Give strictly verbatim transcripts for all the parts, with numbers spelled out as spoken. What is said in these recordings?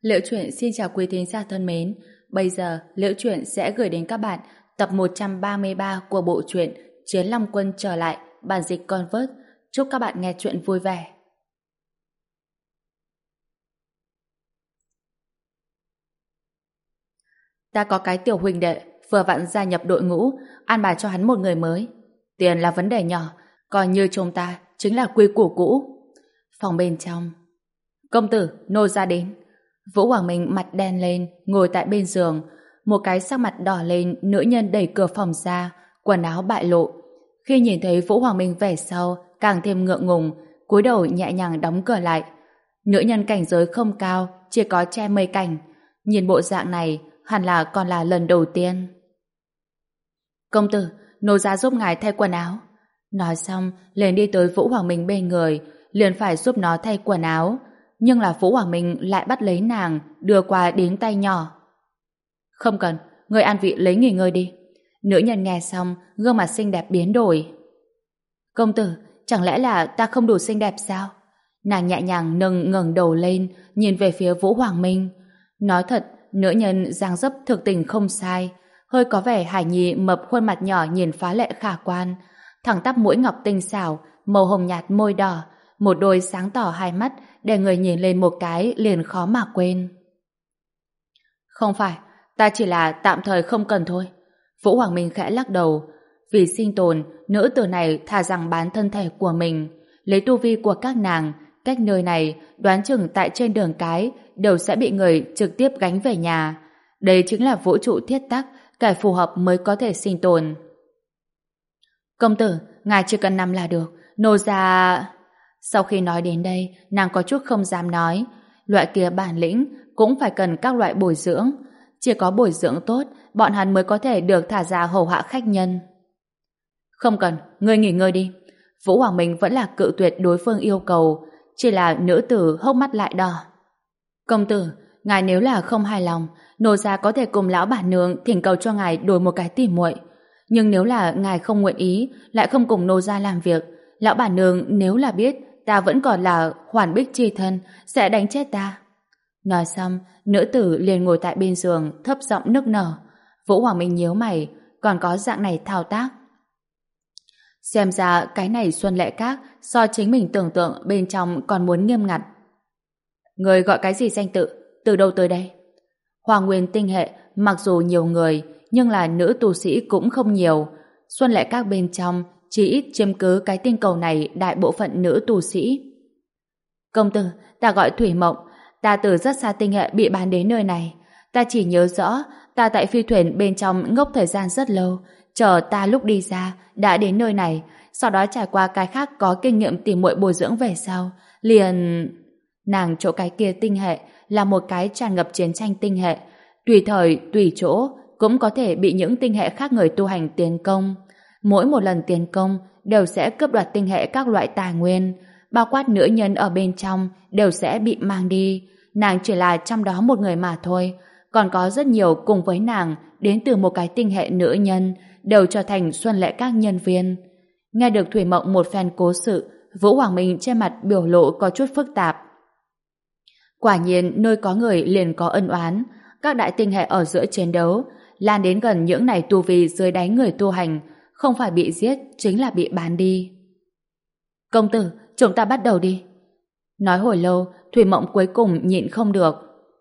Liễu Chuyện xin chào quý thính giả thân mến. Bây giờ Liễu Chuyện sẽ gửi đến các bạn tập một trăm ba mươi ba của bộ truyện Chiến Long Quân trở lại, bản dịch Convert. Chúc các bạn nghe chuyện vui vẻ. Ta có cái tiểu huynh đệ vừa vặn gia nhập đội ngũ, an bài cho hắn một người mới. Tiền là vấn đề nhỏ, coi như chúng ta chính là quy củ cũ. Phòng bên trong. Công tử, nô ra đến. Vũ Hoàng Minh mặt đen lên, ngồi tại bên giường. Một cái sắc mặt đỏ lên, nữ nhân đẩy cửa phòng ra, quần áo bại lộ. Khi nhìn thấy Vũ Hoàng Minh về sau, càng thêm ngượng ngùng, cúi đầu nhẹ nhàng đóng cửa lại. Nữ nhân cảnh giới không cao, chỉ có che mây cảnh. Nhìn bộ dạng này, hẳn là còn là lần đầu tiên. Công tử, nô ra giúp ngài thay quần áo. Nói xong, liền đi tới Vũ Hoàng Minh bên người, liền phải giúp nó thay quần áo. Nhưng là Vũ Hoàng Minh lại bắt lấy nàng, đưa qua đến tay nhỏ. Không cần, người an vị lấy nghỉ ngơi đi. Nữ nhân nghe xong, gương mặt xinh đẹp biến đổi. Công tử, chẳng lẽ là ta không đủ xinh đẹp sao? Nàng nhẹ nhàng nâng ngẩng đầu lên, nhìn về phía Vũ Hoàng Minh. Nói thật, nữ nhân dáng dấp thực tình không sai, hơi có vẻ hài nhi mập khuôn mặt nhỏ nhìn phá lệ khả quan, thẳng tắp mũi ngọc tinh xảo, màu hồng nhạt môi đỏ, một đôi sáng tỏ hai mắt để người nhìn lên một cái liền khó mà quên. Không phải, ta chỉ là tạm thời không cần thôi. Vũ Hoàng Minh khẽ lắc đầu. Vì sinh tồn, nữ tử này thà rằng bán thân thể của mình, lấy tu vi của các nàng, cách nơi này đoán chừng tại trên đường cái đều sẽ bị người trực tiếp gánh về nhà. Đây chính là vũ trụ thiết tắc, cái phù hợp mới có thể sinh tồn. Công tử, ngài chỉ cần nằm là được, nô ra... Sau khi nói đến đây, nàng có chút không dám nói. Loại kia bản lĩnh cũng phải cần các loại bồi dưỡng. Chỉ có bồi dưỡng tốt, bọn hắn mới có thể được thả ra hầu hạ khách nhân. Không cần, ngươi nghỉ ngơi đi. Vũ Hoàng Minh vẫn là cự tuyệt đối phương yêu cầu, chỉ là nữ tử hốc mắt lại đỏ. Công tử, ngài nếu là không hài lòng, nô gia có thể cùng lão bản nương thỉnh cầu cho ngài đổi một cái tỉ muội. Nhưng nếu là ngài không nguyện ý, lại không cùng nô gia làm việc, lão bản nương nếu là biết ta vẫn còn là hoàn bích chi thân, sẽ đánh chết ta. Nói xong, nữ tử liền ngồi tại bên giường, thấp giọng nức nở. Vũ Hoàng Minh nhíu mày, còn có dạng này thao tác. Xem ra cái này Xuân Lệ Các so chính mình tưởng tượng bên trong còn muốn nghiêm ngặt. Người gọi cái gì danh tự? Từ đâu tới đây? Hoàng Nguyên tinh hệ mặc dù nhiều người, nhưng là nữ tu sĩ cũng không nhiều. Xuân Lệ Các bên trong chỉ ít chiếm cứ cái tinh cầu này đại bộ phận nữ tu sĩ. Công tử, ta gọi Thủy Mộng, ta từ rất xa tinh hệ bị bán đến nơi này. Ta chỉ nhớ rõ, ta tại phi thuyền bên trong ngốc thời gian rất lâu, chờ ta lúc đi ra, đã đến nơi này, sau đó trải qua cái khác có kinh nghiệm tìm muội bồi dưỡng về sau, liền... Nàng chỗ cái kia tinh hệ là một cái tràn ngập chiến tranh tinh hệ, tùy thời, tùy chỗ, cũng có thể bị những tinh hệ khác người tu hành tiến công. Mỗi một lần tiến công đều sẽ cướp đoạt tinh hệ các loại tài nguyên, bao quát nữ nhân ở bên trong đều sẽ bị mang đi. Nàng chỉ là trong đó một người mà thôi, còn có rất nhiều cùng với nàng đến từ một cái tinh hệ nữ nhân đều trở thành Xuân Lệ Các nhân viên. Nghe được Thủy Mộng một phen cố sự, Vũ Hoàng Minh trên mặt biểu lộ có chút phức tạp. Quả nhiên nơi có người liền có ân oán, các đại tinh hệ ở giữa chiến đấu lan đến gần những này tu vi dưới đáy người tu hành, không phải bị giết chính là bị bán đi. Công tử, chúng ta bắt đầu đi. Nói hồi lâu, Thủy Mộng cuối cùng nhịn không được.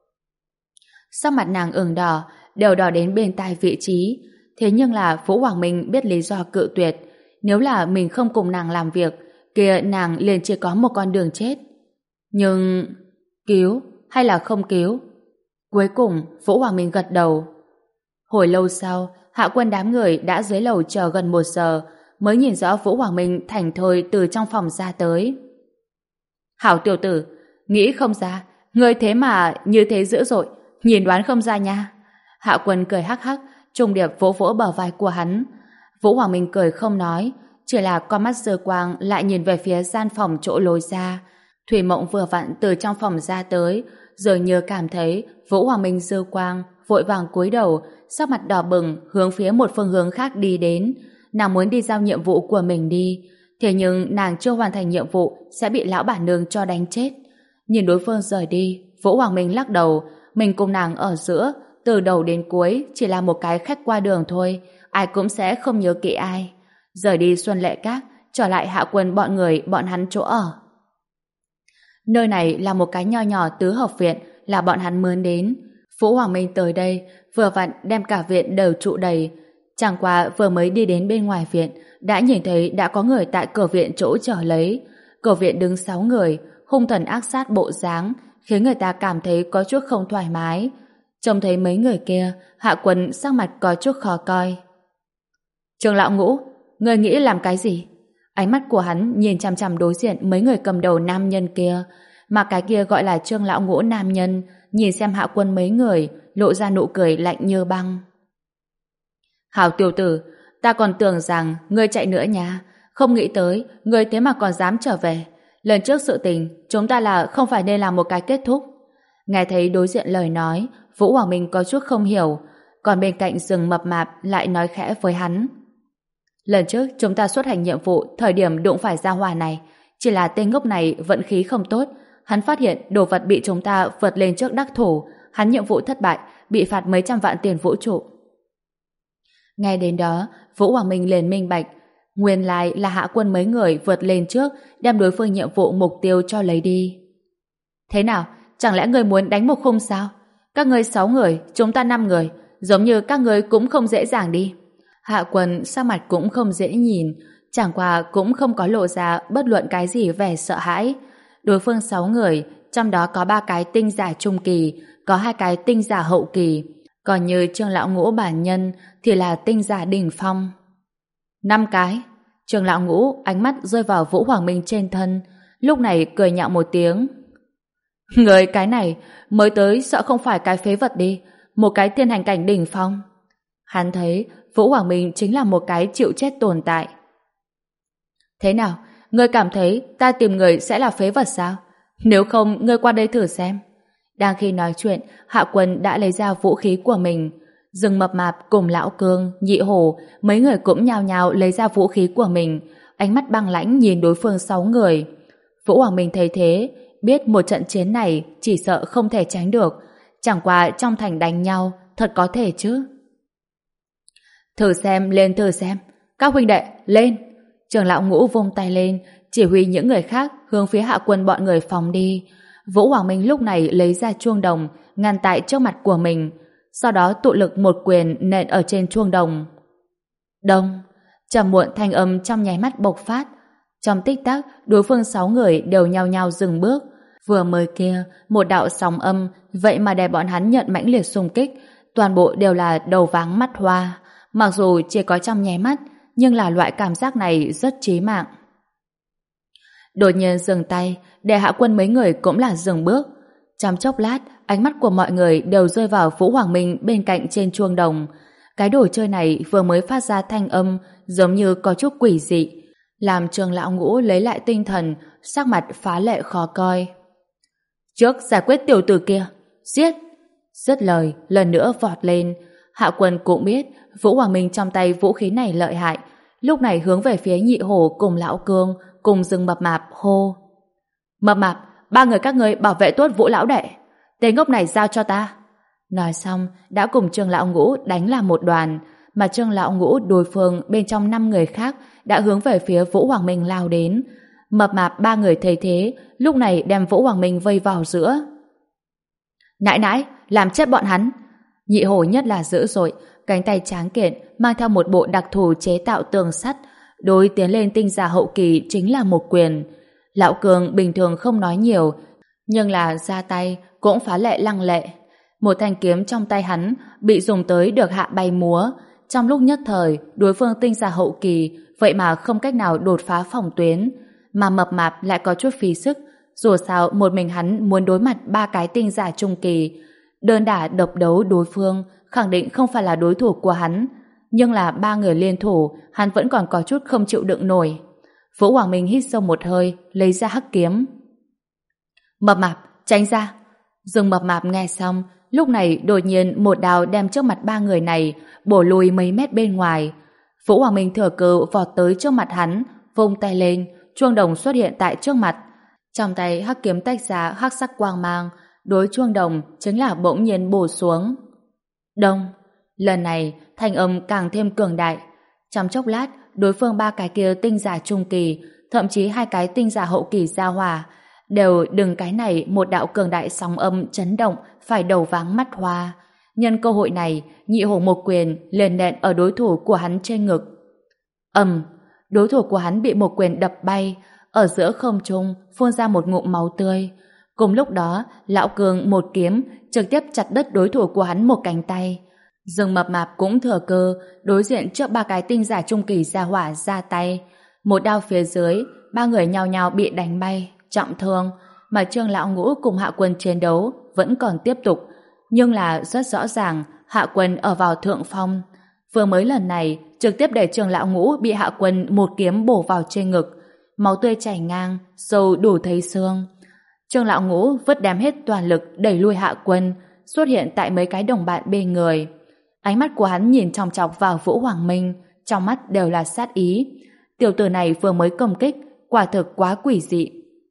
Sắc mặt nàng ửng đỏ, đều đỏ đến bên tai vị trí. Thế nhưng là Vũ Hoàng Minh biết lý do cự tuyệt. Nếu là mình không cùng nàng làm việc, kia nàng liền chỉ có một con đường chết. Nhưng... cứu hay là không cứu? Cuối cùng, Vũ Hoàng Minh gật đầu. Hồi lâu sau, hạ quân đám người đã dưới lầu chờ gần một giờ, mới nhìn rõ Vũ Hoàng Minh thảnh thơi từ trong phòng ra tới. Hảo tiểu tử, nghĩ không ra, ngươi thế mà như thế dữ dội, nhìn đoán không ra nha. Hạ quân cười hắc hắc, trùng điệp vỗ vỗ bờ vai của hắn. Vũ Hoàng Minh cười không nói, chỉ là con mắt dơ quang lại nhìn về phía gian phòng chỗ lối ra. Thủy Mộng vừa vặn từ trong phòng ra tới, dường như cảm thấy Vũ Hoàng Minh dơ quang, vội vàng cúi đầu, sắc mặt đỏ bừng hướng phía một phương hướng khác đi đến. Nàng muốn đi giao nhiệm vụ của mình đi, thế nhưng nàng chưa hoàn thành nhiệm vụ sẽ bị lão bản nương cho đánh chết. Nhìn đối phương rời đi, Vũ Hoàng Minh lắc đầu, mình cùng nàng ở giữa, từ đầu đến cuối chỉ là một cái khách qua đường thôi, ai cũng sẽ không nhớ kỹ ai. Rời đi Xuân Lệ Các, trở lại Hạ Quân bọn người bọn hắn chỗ ở. Nơi này là một cái nho nhỏ tứ hợp viện, là bọn hắn mướn đến. Vũ Hoàng Minh tới đây, vừa vặn đem cả viện đều trụ đầy. Chẳng qua vừa mới đi đến bên ngoài viện, đã nhìn thấy đã có người tại cửa viện chỗ chờ lấy. Cửa viện đứng sáu người, hung thần ác sát bộ dáng, khiến người ta cảm thấy có chút không thoải mái. Trông thấy mấy người kia, Hạ Quân sắc mặt có chút khó coi. Trường lão Ngũ, người nghĩ làm cái gì? Ánh mắt của hắn nhìn chằm chằm đối diện mấy người cầm đầu nam nhân kia, mà cái kia gọi là Trương lão Ngũ nam nhân, nhìn xem Hạ Quân mấy người, lộ ra nụ cười lạnh như băng. Hảo tiểu tử, ta còn tưởng rằng ngươi chạy nữa nha, không nghĩ tới ngươi thế mà còn dám trở về. Lần trước sự tình, chúng ta là không phải nên làm một cái kết thúc. Nghe thấy đối diện lời nói, Vũ Hoàng Minh có chút không hiểu, còn bên cạnh rừng mập mạp lại nói khẽ với hắn. Lần trước chúng ta xuất hành nhiệm vụ thời điểm đụng phải gia hỏa này, chỉ là tên ngốc này vận khí không tốt, hắn phát hiện đồ vật bị chúng ta vượt lên trước đắc thủ, hắn nhiệm vụ thất bại, bị phạt mấy trăm vạn tiền vũ trụ. Ngay đến đó, Vũ Hoàng Minh liền minh bạch, nguyên lai là Hạ Quân mấy người vượt lên trước, đem đối phương nhiệm vụ mục tiêu cho lấy đi. Thế nào, chẳng lẽ người muốn đánh một khung sao? Các ngươi sáu người, chúng ta năm người, giống như các ngươi cũng không dễ dàng đi. Hạ Quân sắc mặt cũng không dễ nhìn, chẳng qua cũng không có lộ ra bất luận cái gì vẻ sợ hãi. Đối phương sáu người, trong đó có ba cái tinh giả trung kỳ, có hai cái tinh giả hậu kỳ, còn như Trương lão Ngũ bản nhân thì là tinh giả đỉnh phong. Năm cái. Trương lão Ngũ ánh mắt rơi vào Vũ Hoàng Minh trên thân, lúc này cười nhạo một tiếng. Người cái này mới tới sợ không phải cái phế vật đi, một cái thiên hành cảnh đỉnh phong. Hắn thấy Vũ Hoàng Minh chính là một cái chịu chết tồn tại. Thế nào, ngươi cảm thấy ta tìm người sẽ là phế vật sao? Nếu không, ngươi qua đây thử xem. Đang khi nói chuyện, Hạ Quân đã lấy ra vũ khí của mình. Rừng mập mạp cùng Lão Cương, Nhị Hổ, mấy người cũng nhao nhao lấy ra vũ khí của mình, ánh mắt băng lãnh nhìn đối phương sáu người. Vũ Hoàng Minh thấy thế, biết một trận chiến này chỉ sợ không thể tránh được, chẳng qua trong thành đánh nhau, thật có thể chứ. Thử xem, lên thử xem. Các huynh đệ, lên! Trường lão Ngũ vung tay lên, chỉ huy những người khác hướng phía Hạ Quân bọn người phóng đi. Vũ Hoàng Minh lúc này lấy ra chuông đồng, ngăn tại trước mặt của mình, sau đó tụ lực một quyền nện ở trên chuông đồng. Đông! Trầm muộn thanh âm trong nháy mắt bộc phát. Trong tích tắc, đối phương sáu người đều nhao nhao dừng bước. Vừa mới kia, một đạo sóng âm, vậy mà để bọn hắn nhận mãnh liệt xung kích, toàn bộ đều là đầu váng mắt hoa. Mặc dù chỉ có trong nháy mắt, nhưng là loại cảm giác này rất chí mạng. Đột nhiên dừng tay, để Hạ Quân mấy người cũng là dừng bước. Trong chốc lát, ánh mắt của mọi người đều rơi vào Vũ Hoàng Minh bên cạnh trên chuông đồng. Cái đồ chơi này vừa mới phát ra thanh âm, giống như có chút quỷ dị, làm Trường lão Ngũ lấy lại tinh thần, sắc mặt phá lệ khó coi. Trước giải quyết tiểu tử kia, giết! Dứt lời, lần nữa vọt lên. Hạ Quân cũng biết Vũ Hoàng Minh trong tay vũ khí này lợi hại, lúc này hướng về phía Nhị Hổ cùng Lão Cương cùng Rừng mập mạp hô. Mập mạp, ba người các ngươi bảo vệ tốt Vũ lão đệ, tên ngốc này giao cho ta. Nói xong, đã cùng Trương lão Ngũ đánh làm một đoàn, mà Trương lão Ngũ đối phương bên trong năm người khác đã hướng về phía Vũ Hoàng Minh lao đến. Mập mạp ba người thấy thế, lúc này đem Vũ Hoàng Minh vây vào giữa. Nãi nãi, làm chết bọn hắn! Nhị Hổ nhất là dữ dội, cánh tay tráng kiện mang theo một bộ đặc thù chế tạo tường sắt, đối tiến lên tinh giả hậu kỳ chính là một quyền. Lão Cường bình thường không nói nhiều, nhưng là ra tay cũng phá lệ lăng lệ. Một thanh kiếm trong tay hắn bị dùng tới được hạ bay múa. Trong lúc nhất thời, đối phương tinh giả hậu kỳ vậy mà không cách nào đột phá phòng tuyến, mà mập mạp lại có chút phí sức. Dù sao một mình hắn muốn đối mặt ba cái tinh giả trung kỳ, đơn đả độc đấu đối phương khẳng định không phải là đối thủ của hắn, nhưng là ba người liên thủ hắn vẫn còn có chút không chịu đựng nổi. Vũ Hoàng Minh hít sâu một hơi, lấy ra hắc kiếm. Mập mạp, tránh ra! Rừng mập mạp nghe xong, lúc này đột nhiên một đao đem trước mặt ba người này bổ lùi mấy mét bên ngoài. Vũ Hoàng Minh thừa cơ vọt tới trước mặt hắn, vung tay lên, chuông đồng xuất hiện tại trước mặt. Trong tay hắc kiếm tách ra hắc sắc quang mang, đối chuông đồng chính là bỗng nhiên bổ xuống. Đông. Lần này, thanh âm càng thêm cường đại. Trong chốc lát, đối phương ba cái kia tinh giả trung kỳ, thậm chí hai cái tinh giả hậu kỳ giao hòa, đều đừng cái này một đạo cường đại sóng âm chấn động, phải đầu váng mắt hoa. Nhân cơ hội này, nhị hổ một quyền liền nện ở đối thủ của hắn trên ngực. Ầm, đối thủ của hắn bị một quyền đập bay, ở giữa không trung phun ra một ngụm máu tươi. Cùng lúc đó, lão Cường một kiếm trực tiếp chặt đứt đối thủ của hắn một cánh tay. Dương Mập Mạp cũng thừa cơ đối diện trước ba cái tinh giả trung kỳ ra hỏa ra tay. Một đao phía dưới, ba người nhao nhao bị đánh bay, trọng thương, mà Trương Lão Ngũ cùng Hạ Quân chiến đấu vẫn còn tiếp tục. Nhưng là rất rõ ràng, Hạ Quân ở vào thượng phong. Vừa mới lần này, trực tiếp để Trương Lão Ngũ bị Hạ Quân một kiếm bổ vào trên ngực. Máu tươi chảy ngang, sâu đủ thấy xương. Trương Lão Ngũ vứt đem hết toàn lực đẩy lui Hạ Quân, xuất hiện tại mấy cái đồng bạn bên người. Ánh mắt của hắn nhìn chòng chọc vào Vũ Hoàng Minh, trong mắt đều là sát ý. Tiểu tử này vừa mới công kích, quả thực quá quỷ dị.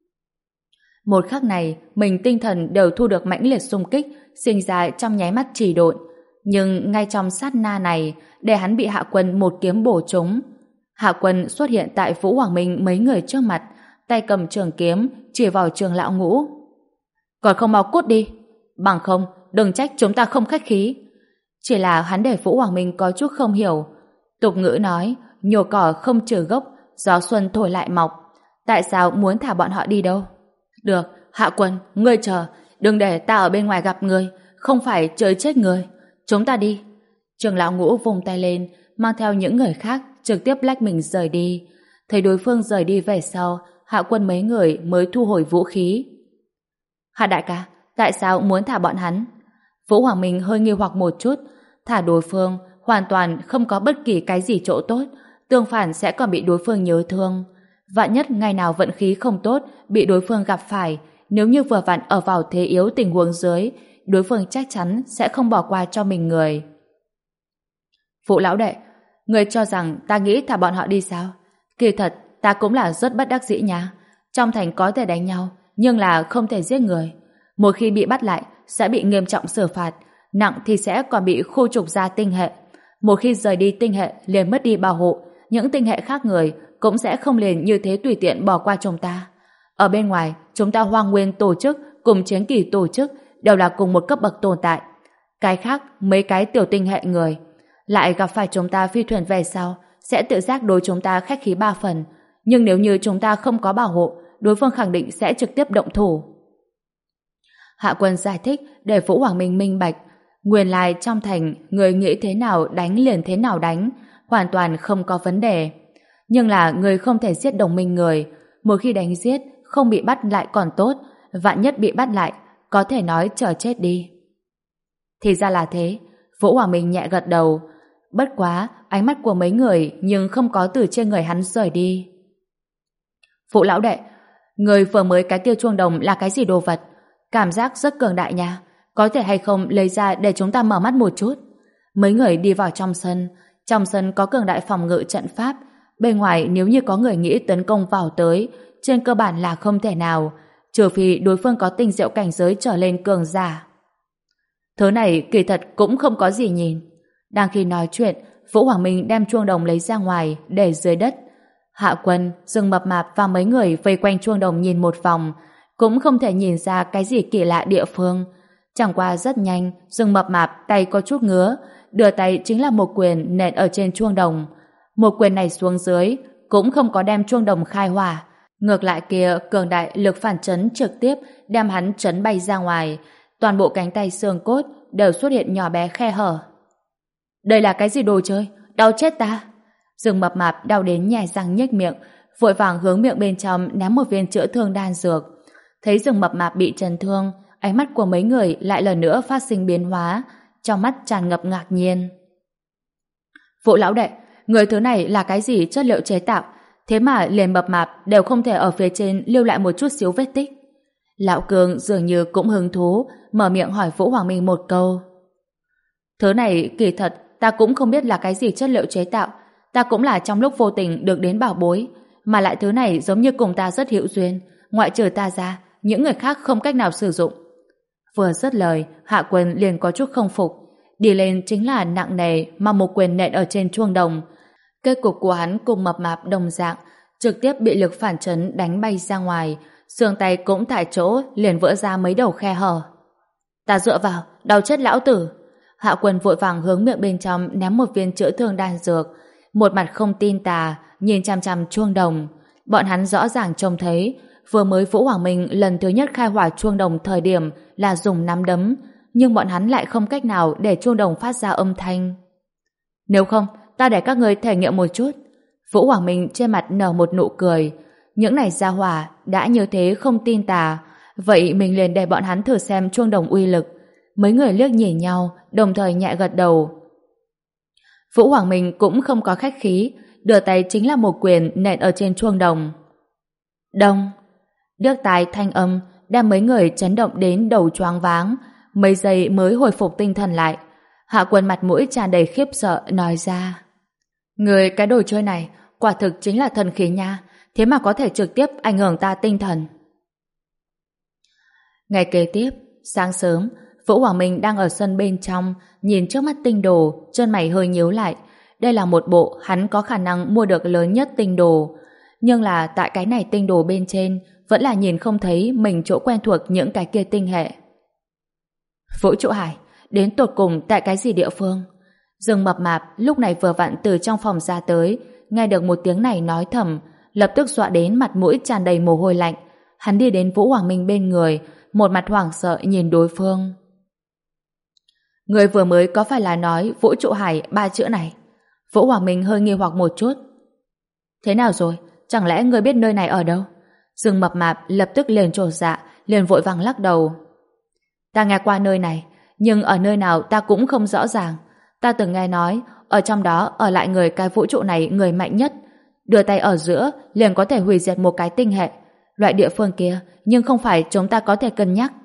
Một khắc này, mình tinh thần đều thu được mãnh liệt xung kích, sinh ra trong nháy mắt trì độn. Nhưng ngay trong sát na này, để hắn bị Hạ Quân một kiếm bổ trúng. Hạ Quân xuất hiện tại Vũ Hoàng Minh mấy người trước mặt, tay cầm trường kiếm, chỉ vào Trương Lão Ngũ. Còn không mau cút đi, bằng không, đừng trách chúng ta không khách khí. Chỉ là hắn để Vũ Hoàng Minh có chút không hiểu. Tục ngữ nói, nhổ cỏ không trừ gốc, gió xuân thổi lại mọc. Tại sao muốn thả bọn họ đi đâu? Được, Hạ Quân, ngươi chờ, đừng để ta ở bên ngoài gặp ngươi, không phải chơi chết ngươi. Chúng ta đi. Trương Lão Ngũ vùng tay lên, mang theo những người khác trực tiếp lách mình rời đi. Thấy đối phương rời đi về sau, Hạ Quân mấy người mới thu hồi vũ khí. Hạ đại ca, tại sao muốn thả bọn hắn? Vũ Hoàng Minh hơi nghi hoặc một chút, thả đối phương hoàn toàn không có bất kỳ cái gì chỗ tốt, tương phản sẽ còn bị đối phương nhớ thương. Vạn nhất ngày nào vận khí không tốt, bị đối phương gặp phải, nếu như vừa vặn ở vào thế yếu tình huống dưới, đối phương chắc chắn sẽ không bỏ qua cho mình người. Phụ lão đệ, người cho rằng ta nghĩ thả bọn họ đi sao? Kỳ thật, ta cũng là rất bất đắc dĩ nha. Trong thành có thể đánh nhau, nhưng là không thể giết người. Một khi bị bắt lại, sẽ bị nghiêm trọng xử phạt, nặng thì sẽ còn bị khu trục ra tinh hệ. Một khi rời đi tinh hệ, liền mất đi bảo hộ, những tinh hệ khác người cũng sẽ không liền như thế tùy tiện bỏ qua chúng ta. Ở bên ngoài, chúng ta Hoang Nguyên tổ chức cùng Chiến Kỳ tổ chức đều là cùng một cấp bậc tồn tại. Cái khác, mấy cái tiểu tinh hệ người lại gặp phải chúng ta phi thuyền về sau, sẽ tự giác đối chúng ta khách khí ba phần. Nhưng nếu như chúng ta không có bảo hộ, đối phương khẳng định sẽ trực tiếp động thủ. Hạ Quân giải thích để Vũ Hoàng Minh minh bạch, nguyên lai trong thành người nghĩ thế nào đánh liền thế nào đánh, hoàn toàn không có vấn đề. Nhưng là người không thể giết đồng minh người, một khi đánh giết không bị bắt lại còn tốt, vạn nhất bị bắt lại có thể nói chờ chết đi. Thì ra là thế. Vũ Hoàng Minh nhẹ gật đầu. Bất quá ánh mắt của mấy người nhưng không có từ trên người hắn rời đi. Phụ lão đệ, người vừa mới cái kia chuông đồng là cái gì đồ vật? Cảm giác rất cường đại nha. Có thể hay không lấy ra để chúng ta mở mắt một chút? Mấy người đi vào trong sân. Trong sân có cường đại phòng ngự trận pháp. Bên ngoài nếu như có người nghĩ tấn công vào tới, trên cơ bản là không thể nào, trừ phi đối phương có tinh diệu cảnh giới trở lên cường giả. Thứ này kỳ thật cũng không có gì nhìn. Đang khi nói chuyện, Vũ Hoàng Minh đem chuông đồng lấy ra ngoài để dưới đất. Hạ Quân, Dương Mập Mạp và mấy người vây quanh chuông đồng nhìn một vòng, cũng không thể nhìn ra cái gì kỳ lạ địa phương. Chẳng qua rất nhanh, Dương Mập Mạp tay có chút ngứa, đưa tay chính là một quyền nện ở trên chuông đồng. Một quyền này xuống dưới cũng không có đem chuông đồng khai hỏa, ngược lại kia cường đại lực phản chấn trực tiếp đem hắn chấn bay ra ngoài, toàn bộ cánh tay xương cốt đều xuất hiện nhỏ bé khe hở. Đây là cái gì đồ chơi? Đau chết ta! Dương Mập Mạp đau đến nhè răng nhếch miệng, vội vàng hướng miệng bên trong ném một viên chữa thương đan dược. Thấy Dương Mập Mạp bị chấn thương, ánh mắt của mấy người lại lần nữa phát sinh biến hóa, trong mắt tràn ngập ngạc nhiên. Phụ lão đệ, người thứ này là cái gì chất liệu chế tạo? Thế mà liền Mập Mạp đều không thể ở phía trên lưu lại một chút xíu vết tích. Lão Cường dường như cũng hứng thú, mở miệng hỏi Vũ Hoàng Minh một câu. Thứ này kỳ thật ta cũng không biết là cái gì chất liệu chế tạo, ta cũng là trong lúc vô tình được đến bảo bối, mà lại thứ này giống như cùng ta rất hữu duyên, ngoại trừ ta ra, những người khác không cách nào sử dụng. Vừa dứt lời, Hạ Quân liền có chút không phục. Đi lên chính là nặng nề mà một quyền nện ở trên chuông đồng. Kết cục của hắn cùng mập mạp đồng dạng, trực tiếp bị lực phản chấn đánh bay ra ngoài, xương tay cũng tại chỗ liền vỡ ra mấy đầu khe hở. Ta dựa vào, đau chết lão tử. Hạ Quân vội vàng hướng miệng bên trong ném một viên chữa thương đan dược, một mặt không tin tà, nhìn chằm chằm chuông đồng. Bọn hắn rõ ràng trông thấy, vừa mới Vũ Hoàng Minh lần thứ nhất khai hỏa chuông đồng thời điểm là dùng nắm đấm, nhưng bọn hắn lại không cách nào để chuông đồng phát ra âm thanh. Nếu không, ta để các ngươi thể nghiệm một chút. Vũ Hoàng Minh trên mặt nở một nụ cười. Những này gia hỏa đã như thế không tin tà, vậy mình liền để bọn hắn thử xem chuông đồng uy lực. Mấy người liếc nhìn nhau, đồng thời nhẹ gật đầu. Vũ Hoàng Minh cũng không có khách khí, đưa tay chính là một quyền nện ở trên chuông đồng. Đông. Điếc tai thanh âm đem mấy người chấn động đến đầu choáng váng, mấy giây mới hồi phục tinh thần lại. Hạ Quân mặt mũi tràn đầy khiếp sợ nói ra: người cái đồ chơi này quả thực chính là thần khí nha, thế mà có thể trực tiếp ảnh hưởng ta tinh thần. Ngày kế tiếp, sáng sớm, Vũ Hoàng Minh đang ở sân bên trong, nhìn trước mắt tinh đồ, chân mày hơi nhíu lại. Đây là một bộ hắn có khả năng mua được lớn nhất tinh đồ, nhưng là tại cái này tinh đồ bên trên vẫn là nhìn không thấy mình chỗ quen thuộc những cái kia tinh hệ. Vũ trụ hải, đến tột cùng tại cái gì địa phương? Dương Mập Mạp lúc này vừa vặn từ trong phòng ra tới, nghe được một tiếng này nói thầm, lập tức dọa đến mặt mũi tràn đầy mồ hôi lạnh. Hắn đi đến Vũ Hoàng Minh bên người, một mặt hoảng sợ nhìn đối phương. Người vừa mới có phải là nói vũ trụ hải ba chữ này? Vũ Hoàng Minh hơi nghi hoặc một chút. Thế nào rồi? Chẳng lẽ người biết nơi này ở đâu? Dương Mập Mạp lập tức liền chột dạ, liền vội vàng lắc đầu. Ta nghe qua nơi này, nhưng ở nơi nào ta cũng không rõ ràng. Ta từng nghe nói, ở trong đó ở lại người cái vũ trụ này người mạnh nhất. Đưa tay ở giữa, liền có thể hủy diệt một cái tinh hệ. Loại địa phương kia, nhưng không phải chúng ta có thể cân nhắc.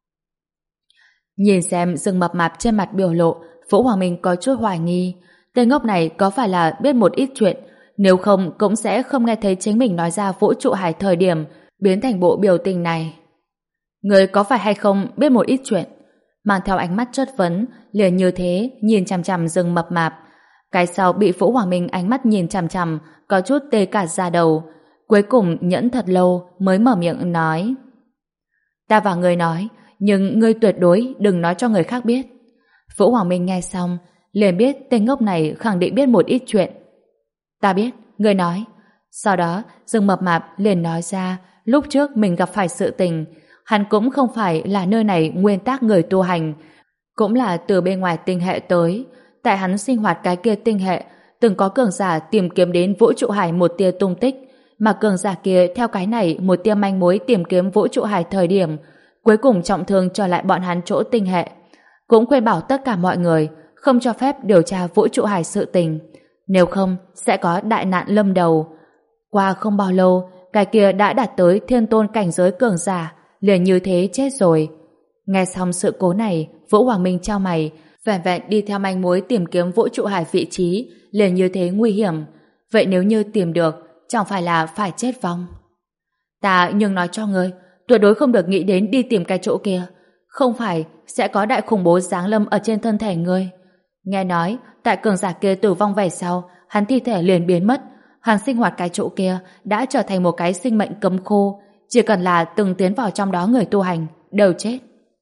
Nhìn xem Dương Mập Mạp trên mặt biểu lộ, Vũ Hoàng Minh có chút hoài nghi. Tên ngốc này có phải là biết một ít chuyện, nếu không cũng sẽ không nghe thấy chính mình nói ra vũ trụ hải thời điểm biến thành bộ biểu tình này. Người có phải hay không biết một ít chuyện? Mang theo ánh mắt chất vấn, liền như thế nhìn chằm chằm Dương Mập Mạp. Cái sau bị Vũ Hoàng Minh ánh mắt nhìn chằm chằm, có chút tê cả da đầu. Cuối cùng nhẫn thật lâu mới mở miệng nói: ta và người nói, nhưng ngươi tuyệt đối đừng nói cho người khác biết. Vũ Hoàng Minh nghe xong liền biết tên ngốc này khẳng định biết một ít chuyện. Ta biết, ngươi nói. Sau đó Dương Mập Mạp liền nói ra lúc trước mình gặp phải sự tình. Hắn cũng không phải là nơi này nguyên tác người tu hành, cũng là từ bên ngoài tinh hệ tới. Tại hắn sinh hoạt cái kia tinh hệ, từng có cường giả tìm kiếm đến vũ trụ hải một tia tung tích, mà cường giả kia theo cái này một tia manh mối tìm kiếm vũ trụ hải thời điểm, cuối cùng trọng thương trở lại bọn hắn chỗ tinh hệ. Cũng khuyên bảo tất cả mọi người không cho phép điều tra vũ trụ hải sự tình, nếu không sẽ có đại nạn lâm đầu. Qua không bao lâu, cái kia đã đạt tới thiên tôn cảnh giới cường giả, liền như thế chết rồi. Nghe xong sự cố này, Vũ Hoàng Minh chau mày, vẻn vẹn đi theo manh mối tìm kiếm vũ trụ hải vị trí, liền như thế nguy hiểm. Vậy nếu như tìm được, chẳng phải là phải chết vong? Ta nhưng nói cho ngươi, tuyệt đối không được nghĩ đến đi tìm cái chỗ kia, không phải sẽ có đại khủng bố giáng lâm ở trên thân thể ngươi. Nghe nói, tại cường giả kia tử vong về sau, hắn thi thể liền biến mất, hắn sinh hoạt cái chỗ kia đã trở thành một cái sinh mệnh cấm khô, chỉ cần là từng tiến vào trong đó người tu hành đều chết.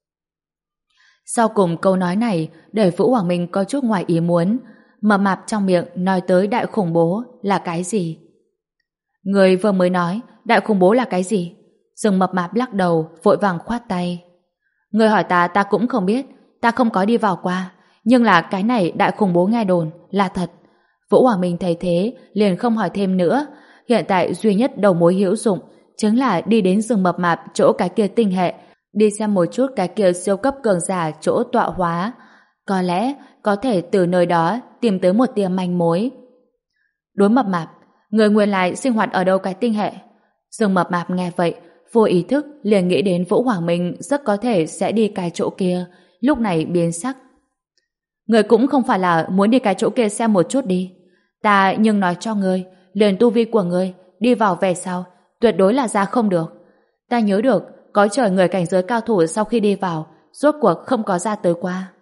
Sau cùng câu nói này để Vũ Hoàng Minh có chút ngoài ý muốn. Mập Mạp trong miệng nói tới đại khủng bố là cái gì? Người vừa mới nói đại khủng bố là cái gì? Dương Mập Mạp lắc đầu, vội vàng khoát tay. Người hỏi ta, ta cũng không biết, ta không có đi vào qua, nhưng là cái này đại khủng bố nghe đồn là thật. Vũ Hoàng Minh thấy thế liền không hỏi thêm nữa. Hiện tại duy nhất đầu mối hữu dụng chính là đi đến rừng Mập Mạp chỗ cái kia tinh hệ, đi xem một chút cái kia siêu cấp cường giả chỗ tọa hóa, có lẽ có thể từ nơi đó tìm tới một tia manh mối. Đối Mập Mạp, người nguyên lai sinh hoạt ở đâu cái tinh hệ? Dương Mập Mạp nghe vậy, vô ý thức liền nghĩ đến Vũ Hoàng Minh rất có thể sẽ đi cái chỗ kia, lúc này biến sắc. Người cũng không phải là muốn đi cái chỗ kia xem một chút đi. Ta nhưng nói cho ngươi, liền tu vi của ngươi đi vào về sau tuyệt đối là ra không được. Ta nhớ được có trời người cảnh giới cao thủ sau khi đi vào rốt cuộc không có ra tới qua.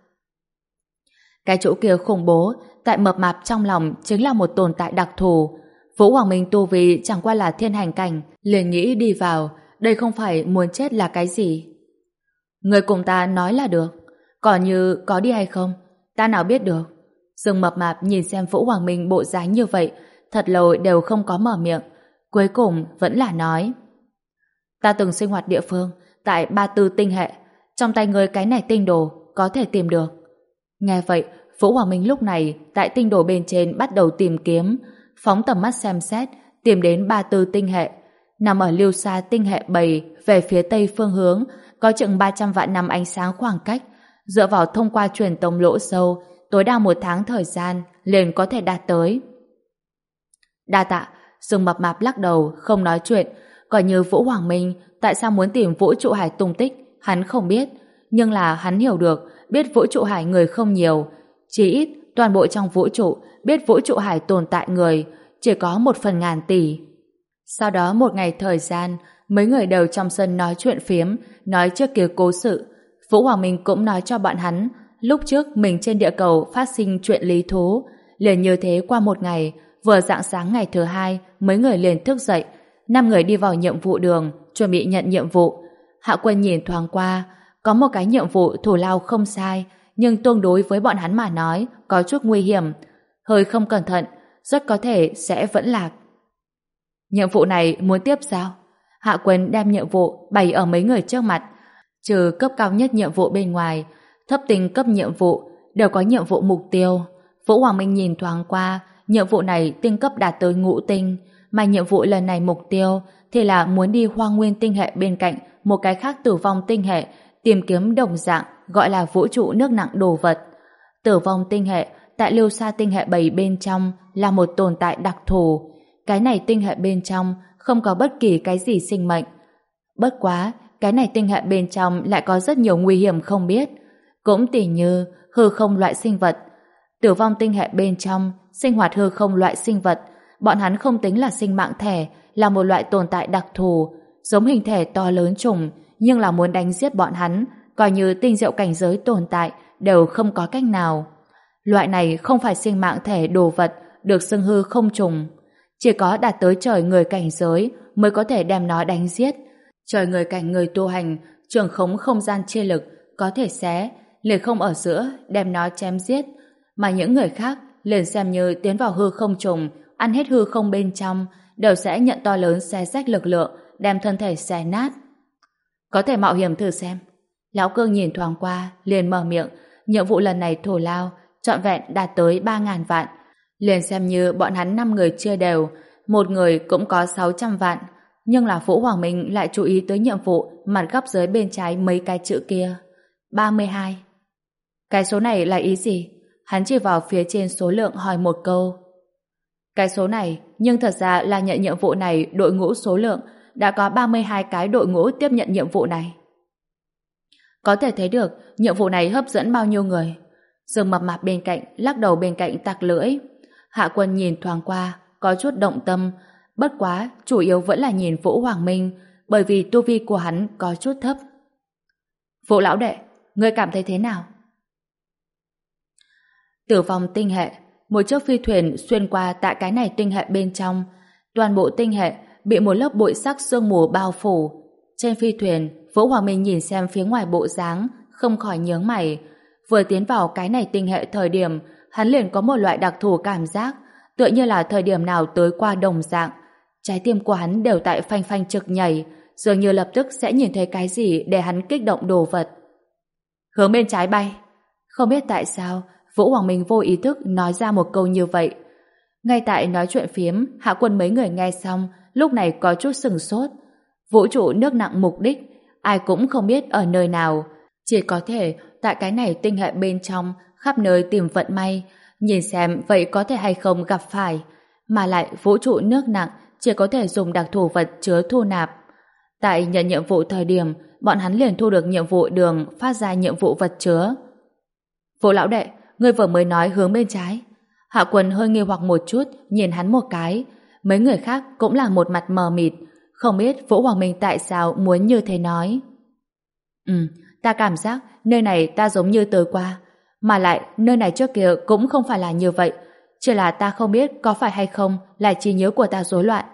Cái chỗ kia khủng bố, tại mập mạp trong lòng chính là một tồn tại đặc thù. Vũ Hoàng Minh tu vì chẳng qua là thiên hành cảnh, liền nghĩ đi vào, đây không phải muốn chết là cái gì. Người cùng ta nói là được, còn như có đi hay không, ta nào biết được. Dương mập mạp nhìn xem Vũ Hoàng Minh bộ dáng như vậy, thật lâu đều không có mở miệng, cuối cùng vẫn là nói. Ta từng sinh hoạt địa phương, tại ba tư tinh hệ, trong tay người cái này tinh đồ có thể tìm được. Nghe vậy, Vũ Hoàng Minh lúc này tại tinh đồ bên trên bắt đầu tìm kiếm, phóng tầm mắt xem xét, tìm đến ba tư tinh hệ, nằm ở lưu xa tinh hệ bảy về phía tây phương hướng, có chừng ba trăm vạn năm ánh sáng khoảng cách, dựa vào thông qua truyền tống lỗ sâu, tối đa một tháng thời gian liền có thể đạt tới. Đa tạ, Dương mập mạp lắc đầu không nói chuyện, còn như Vũ Hoàng Minh tại sao muốn tìm vũ trụ hải tung tích, hắn không biết, nhưng là hắn hiểu được, biết vũ trụ hải người không nhiều, chỉ ít toàn bộ trong vũ trụ biết vũ trụ hải tồn tại người chỉ có một phần ngàn tỷ. Sau đó một ngày thời gian, mấy người đều trong sân nói chuyện phiếm, nói trước kia cố sự. Vũ Hoàng Minh cũng nói cho bọn hắn, lúc trước mình trên địa cầu phát sinh chuyện lý thú. Liền như thế qua một ngày, vừa rạng sáng ngày thứ hai, mấy người liền thức dậy, năm người đi vào nhiệm vụ đường, chuẩn bị nhận nhiệm vụ. Hạ Quân nhìn thoáng qua, có một cái nhiệm vụ thủ lao không sai, nhưng tương đối với bọn hắn mà nói, có chút nguy hiểm. Hơi không cẩn thận, rất có thể sẽ vẫn lạc. Nhiệm vụ này muốn tiếp sao? Hạ Quân đem nhiệm vụ bày ở mấy người trước mặt. Trừ cấp cao nhất nhiệm vụ bên ngoài, thấp tinh cấp nhiệm vụ đều có nhiệm vụ mục tiêu. Vũ Hoàng Minh nhìn thoáng qua, nhiệm vụ này tinh cấp đạt tới ngũ tinh, mà nhiệm vụ lần này mục tiêu thì là muốn đi Hoang Nguyên tinh hệ bên cạnh một cái khác tử vong tinh hệ, tìm kiếm đồng dạng gọi là vũ trụ nước nặng đồ vật. Tử vong tinh hệ tại lưu xa tinh hệ bảy bên trong là một tồn tại đặc thù. Cái này tinh hệ bên trong không có bất kỳ cái gì sinh mệnh. Bất quá, cái này tinh hệ bên trong lại có rất nhiều nguy hiểm không biết. Cũng tỉ như hư không loại sinh vật. Tử vong tinh hệ bên trong sinh hoạt hư không loại sinh vật, bọn hắn không tính là sinh mạng thể, là một loại tồn tại đặc thù, giống hình thể to lớn trùng, nhưng là muốn đánh giết bọn hắn, coi như tinh diệu cảnh giới tồn tại, đều không có cách nào. Loại này không phải sinh mạng thể đồ vật, được xưng hư không trùng. Chỉ có đạt tới trời người cảnh giới mới có thể đem nó đánh giết. Trời người cảnh người tu hành, trường khống không gian chia lực, có thể xé, liền không ở giữa, đem nó chém giết. Mà những người khác, liền xem như tiến vào hư không trùng, ăn hết hư không bên trong, đều sẽ nhận to lớn xé rách lực lượng, đem thân thể xé nát. Có thể mạo hiểm thử xem. Lão Cương nhìn thoáng qua, liền mở miệng, nhiệm vụ lần này thù lao, trọn vẹn đạt tới ba ngàn vạn. Liền xem như bọn hắn năm người chia đều, một người cũng có sáu trăm vạn, nhưng là Vũ Hoàng Minh lại chú ý tới nhiệm vụ mặt góc dưới bên trái mấy cái chữ kia. ba mươi hai. Cái số này là ý gì? Hắn chỉ vào phía trên số lượng hỏi một câu. Cái số này, nhưng thật ra là nhận nhiệm vụ này đội ngũ số lượng, đã có ba mươi hai cái đội ngũ tiếp nhận nhiệm vụ này. Có thể thấy được nhiệm vụ này hấp dẫn bao nhiêu người. Dương mập mạp bên cạnh, lắc đầu bên cạnh tặc lưỡi. Hạ Quân nhìn thoáng qua, có chút động tâm, bất quá chủ yếu vẫn là nhìn Vũ Hoàng Minh, bởi vì tu vi của hắn có chút thấp. Vũ lão đệ, ngươi cảm thấy thế nào? Tử vong tinh hệ, một chiếc phi thuyền xuyên qua tại cái này tinh hệ bên trong, toàn bộ tinh hệ bị một lớp bụi sắc sương mù bao phủ. Trên phi thuyền, Vũ Hoàng Minh nhìn xem phía ngoài bộ dáng, không khỏi nhướng mày. Vừa tiến vào cái này tinh hệ thời điểm, hắn liền có một loại đặc thù cảm giác, tựa như là thời điểm nào tới qua đồng dạng. Trái tim của hắn đều tại phanh phanh trực nhảy, dường như lập tức sẽ nhìn thấy cái gì để hắn kích động đồ vật. Hướng bên trái bay. Không biết tại sao, Vũ Hoàng Minh vô ý thức nói ra một câu như vậy. Ngay tại nói chuyện phiếm, Hạ Quân mấy người nghe xong, lúc này có chút sừng sốt. Vũ trụ nước nặng mục đích, ai cũng không biết ở nơi nào, chỉ có thể tại cái này tinh hệ bên trong khắp nơi tìm vận may, nhìn xem vậy có thể hay không gặp phải. Mà lại vũ trụ nước nặng chỉ có thể dùng đặc thù vật chứa thu nạp. Tại nhận nhiệm vụ thời điểm, bọn hắn liền thu được nhiệm vụ đường phát ra nhiệm vụ vật chứa. Vũ lão đệ, ngươi vừa mới nói hướng bên trái. Hạ Quân hơi nghi hoặc một chút, nhìn hắn một cái. Mấy người khác cũng là một mặt mờ mịt, không biết Vũ Hoàng Minh tại sao muốn như thế nói. Ừ, Ta cảm giác nơi này ta giống như tới qua. Mà lại, nơi này trước kia cũng không phải là như vậy. Chỉ là ta không biết có phải hay không là trí nhớ của ta rối loạn.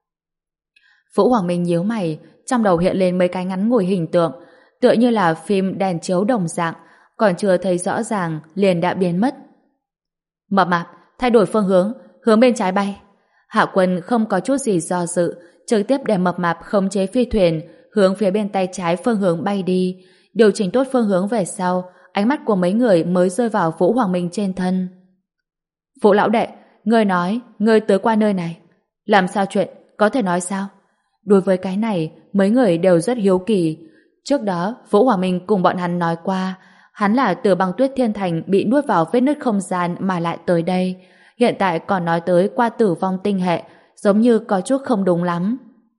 Vũ Hoàng Minh nhíu mày, trong đầu hiện lên mấy cái ngắn ngủi hình tượng, tựa như là phim đèn chiếu đồng dạng, còn chưa thấy rõ ràng liền đã biến mất. Mập mạp, thay đổi phương hướng, hướng bên trái bay. Hạ Quân không có chút gì do dự, trực tiếp để mập mạp khống chế phi thuyền hướng phía bên tay trái phương hướng bay đi, điều chỉnh tốt phương hướng về sau, ánh mắt của mấy người mới rơi vào Vũ Hoàng Minh trên thân. Vũ lão đệ, ngươi nói, ngươi tới qua nơi này. Làm sao chuyện, có thể nói sao? Đối với cái này, mấy người đều rất hiếu kỳ. Trước đó, Vũ Hoàng Minh cùng bọn hắn nói qua, hắn là từ băng tuyết thiên thành bị nuốt vào vết nứt không gian mà lại tới đây. Hiện tại còn nói tới qua tử vong tinh hệ, giống như có chút không đúng lắm.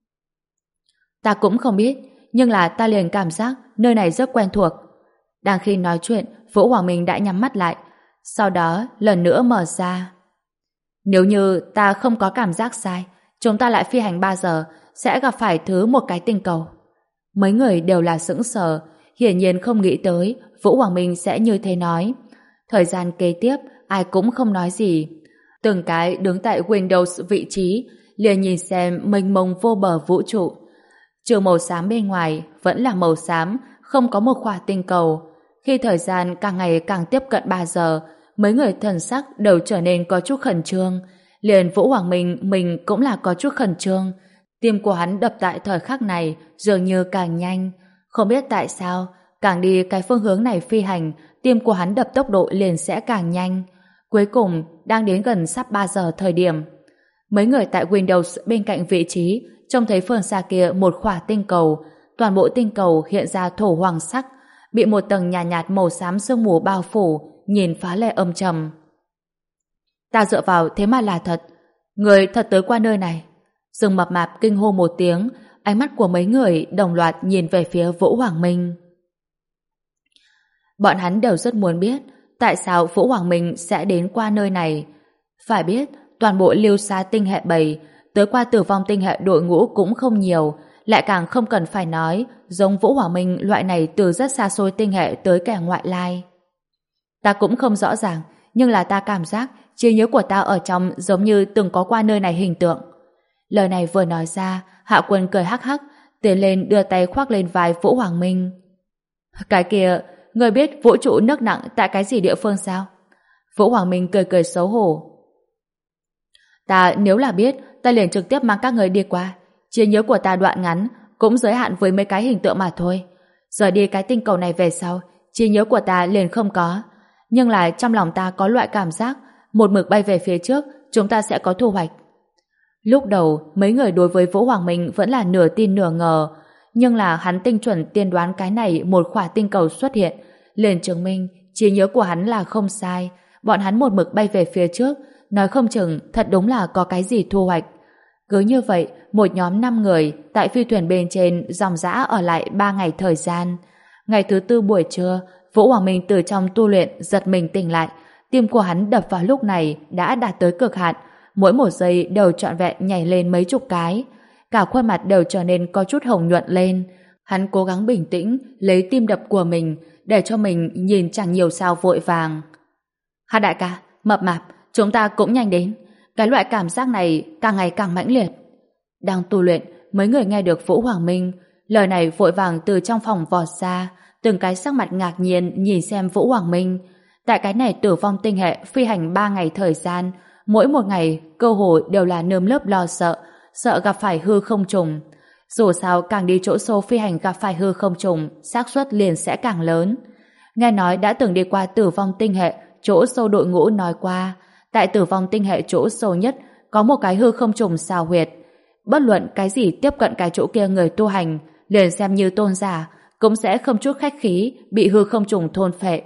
Ta cũng không biết, nhưng là ta liền cảm giác nơi này rất quen thuộc. Đang khi nói chuyện, Vũ Hoàng Minh đã nhắm mắt lại, sau đó lần nữa mở ra. Nếu như ta không có cảm giác sai, chúng ta lại phi hành ba giờ, sẽ gặp phải thứ một cái tinh cầu. Mấy người đều là sững sờ, hiển nhiên không nghĩ tới Vũ Hoàng Minh sẽ như thế nói. Thời gian kế tiếp, ai cũng không nói gì. Từng cái đứng tại Windows vị trí, liền nhìn xem mênh mông vô bờ vũ trụ. Trừ màu xám bên ngoài, vẫn là màu xám, không có một khỏa tinh cầu. Khi thời gian càng ngày càng tiếp cận ba giờ, mấy người thần sắc đều trở nên có chút khẩn trương. Liền Vũ Hoàng Minh mình cũng là có chút khẩn trương. Tim của hắn đập tại thời khắc này dường như càng nhanh. Không biết tại sao, càng đi cái phương hướng này phi hành, tim của hắn đập tốc độ liền sẽ càng nhanh. Cuối cùng, đang đến gần sắp ba giờ thời điểm. Mấy người tại Windows bên cạnh vị trí trông thấy phương xa kia một khỏa tinh cầu. Toàn bộ tinh cầu hiện ra thổ hoàng sắc, bị một tầng nhàn nhạt, nhạt màu xám sương mù bao phủ, nhìn phá lệ âm trầm. Ta dựa vào thế mà là thật. Người thật tới qua nơi này. Dương Mập Mạp kinh hô một tiếng, ánh mắt của mấy người đồng loạt nhìn về phía Vũ Hoàng Minh. Bọn hắn đều rất muốn biết tại sao Vũ Hoàng Minh sẽ đến qua nơi này. Phải biết, toàn bộ lưu xa tinh hệ bảy tới qua tử vong tinh hệ đội ngũ cũng không nhiều, lại càng không cần phải nói giống Vũ Hoàng Minh loại này từ rất xa xôi tinh hệ tới kẻ ngoại lai. Ta cũng không rõ ràng, nhưng là ta cảm giác trí nhớ của ta ở trong giống như từng có qua nơi này hình tượng. Lời này vừa nói ra, Hạ Quân cười hắc hắc, tiến lên đưa tay khoác lên vai Vũ Hoàng Minh. Cái kia, người biết vũ trụ nước nặng tại cái gì địa phương sao? Vũ Hoàng Minh cười cười xấu hổ. Ta nếu là biết, ta liền trực tiếp mang các người đi qua. Trí nhớ của ta đoạn ngắn, cũng giới hạn với mấy cái hình tượng mà thôi. Giờ đi cái tinh cầu này về sau, trí nhớ của ta liền không có. Nhưng là trong lòng ta có loại cảm giác, một mực bay về phía trước, chúng ta sẽ có thu hoạch. Lúc đầu, mấy người đối với Vũ Hoàng Minh vẫn là nửa tin nửa ngờ, nhưng là hắn tinh chuẩn tiên đoán cái này một khỏa tinh cầu xuất hiện, liền chứng minh trí nhớ của hắn là không sai. Bọn hắn một mực bay về phía trước, nói không chừng thật đúng là có cái gì thu hoạch. Cứ như vậy, một nhóm năm người tại phi thuyền bên trên dòng dã ở lại ba ngày thời gian. Ngày thứ tư buổi trưa, Vũ Hoàng Minh từ trong tu luyện giật mình tỉnh lại. Tim của hắn đập vào lúc này đã đạt tới cực hạn, mỗi một giây đều trọn vẹn nhảy lên mấy chục cái. Cả khuôn mặt đều trở nên có chút hồng nhuận lên. Hắn cố gắng bình tĩnh, lấy tim đập của mình, để cho mình nhìn chẳng nhiều sao vội vàng. Hà đại ca, Mập Mạp, chúng ta cũng nhanh đến. Cái loại cảm giác này càng ngày càng mãnh liệt. Đang tu luyện, mấy người nghe được Vũ Hoàng Minh. Lời này vội vàng từ trong phòng vọt ra, từng cái sắc mặt ngạc nhiên nhìn xem Vũ Hoàng Minh. Tại cái này tử vong tinh hệ phi hành ba ngày thời gian, mỗi một ngày cơ hội đều là nơm lớp lo sợ, sợ gặp phải hư không trùng. Dù sao càng đi chỗ sâu phi hành gặp phải hư không trùng, xác suất liền sẽ càng lớn. Nghe nói đã từng đi qua tử vong tinh hệ, chỗ sâu đội ngũ nói qua, tại tử vong tinh hệ chỗ sâu nhất có một cái hư không trùng xào huyệt. Bất luận cái gì tiếp cận cái chỗ kia người tu hành, liền xem như tôn giả, cũng sẽ không chút khách khí bị hư không trùng thôn phệ.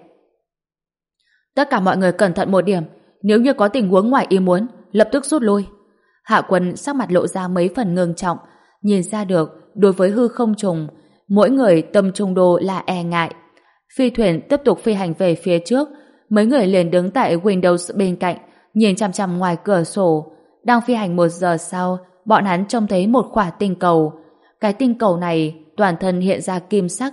Tất cả mọi người cẩn thận một điểm, nếu như có tình huống ngoài ý muốn, lập tức rút lui. Hạ Quân sắc mặt lộ ra mấy phần ngưng trọng, nhìn ra được đối với hư không trùng, mỗi người tâm trung đô là e ngại. Phi thuyền tiếp tục phi hành về phía trước, mấy người liền đứng tại Windows bên cạnh, nhìn chằm chằm ngoài cửa sổ. Đang phi hành một giờ sau, bọn hắn trông thấy một khỏa tinh cầu. Cái tinh cầu này toàn thân hiện ra kim sắc,